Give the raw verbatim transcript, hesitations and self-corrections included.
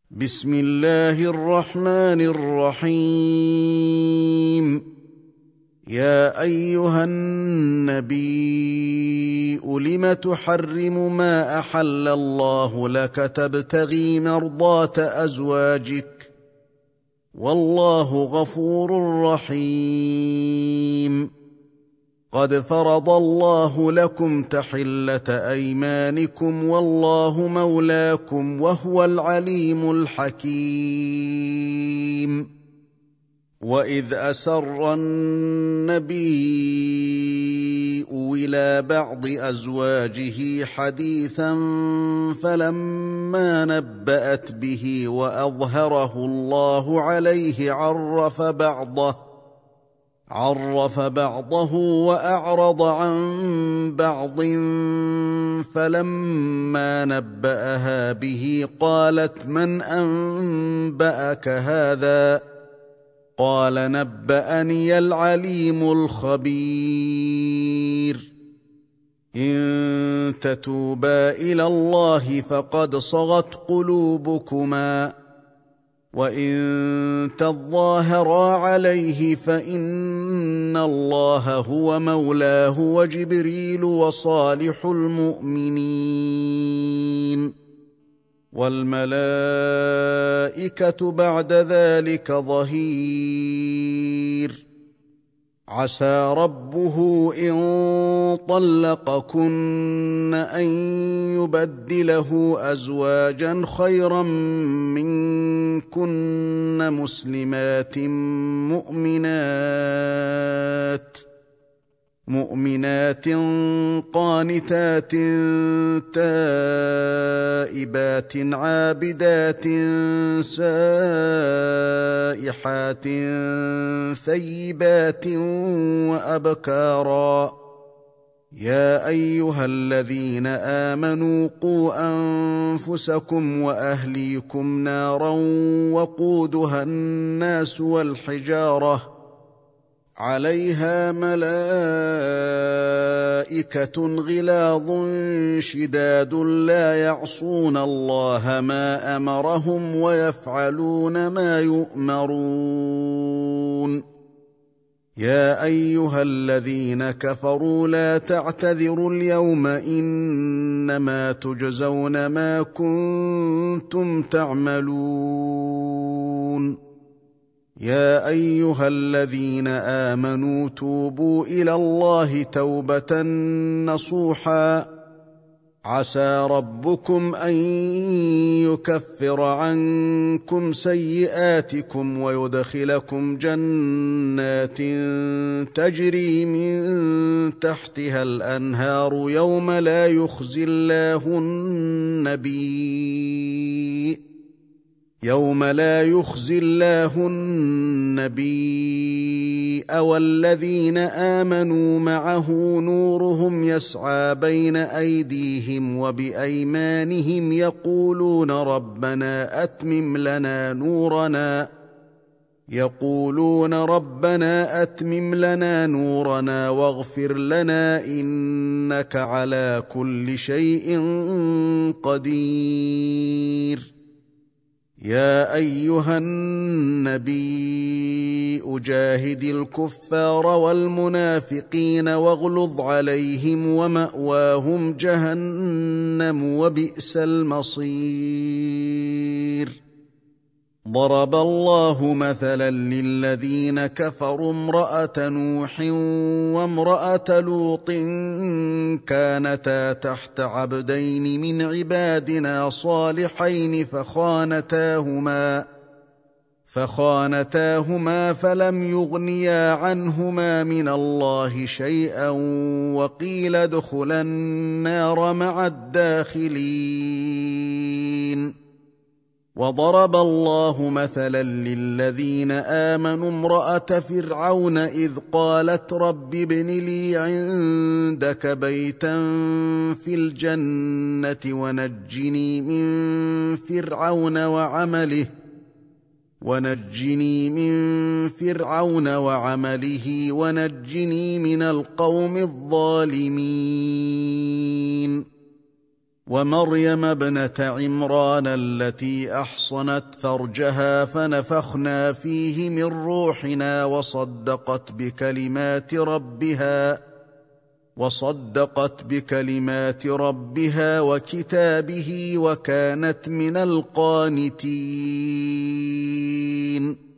بسم الله الرحمن الرحيم. يا أيها النبي لم تحرم ما أحل الله لك تبتغي مرضات أزواجك والله غفور رحيم. قد فرض الله لكم تحلة أيمانكم والله مولاكم وهو العليم الحكيم. وإذ أسر النبي إلى بعض أزواجه حديثا فلما نبأت به وأظهره الله عليه عرف بعضه عرف بعضه وأعرض عن بعض فلما نبأها به قالت من أنبأك هذا قال نبأني العليم الخبير. إن تتوبا إلى الله فقد صغت قلوبكما وإن تظاهرا عليه فإن الله هو مولاه وجبريل وصالح المؤمنين والملائكة بعد ذلك ظهير. عسى ربه إن طلقكن أن يبدله أزواجا خيرا منكن مسلمات مؤمنات مؤمنات قانتات تائبات عابدات سائحات ثيبات وأبكارا. يا أيها الذين آمنوا قوا أنفسكم وأهليكم نارا وقودها الناس والحجارة عليها ملائكة غلاظ شداد لا يعصون الله ما أمرهم ويفعلون ما يؤمرون. يا أيها الذين كفروا لا تعتذروا اليوم إنما تجزون ما كنتم تعملون. يا أيها الذين آمنوا توبوا إلى الله توبة نصوحا عسى ربكم أن يكفر عنكم سيئاتكم ويدخلكم جنات تجري من تحتها الأنهار يوم لا يخزي الله النبي يوم لا يخزي الله النبي والذين آمنوا معه نورهم يسعى بين أيديهم وبأيمانهم يقولون ربنا أتمم لنا نورنا يقولون ربنا أتمم لنا نورنا واغفر لنا إنك على كل شيء قدير. يا أيها النبي جاهد الكفار والمنافقين واغلظ عليهم ومأواهم جهنم وبئس المصير. ضرب الله مثلا للذين كفروا امرأة نوح وامرأة لوط كانتا تحت عبدين من عبادنا صالحين فخانتاهما فخانتاهما فلم يغنيا عنهما من الله شيئا وقيل ادخلا النار مع الداخلين. وضرب الله مثلا للذين آمنوا امرأة فرعون إذ قالت رب ابن لي عندك بيتا في الجنة ونجني من فرعون وعمله ونجني من فرعون وعمله ونجني من القوم الظالمين. ومريم ابنه عمران التي احصنت فرجها فنفخنا فيه من روحنا وصدقت بكلمات ربها وصدقت بكلمات ربها وكتابه وكانت من القانتين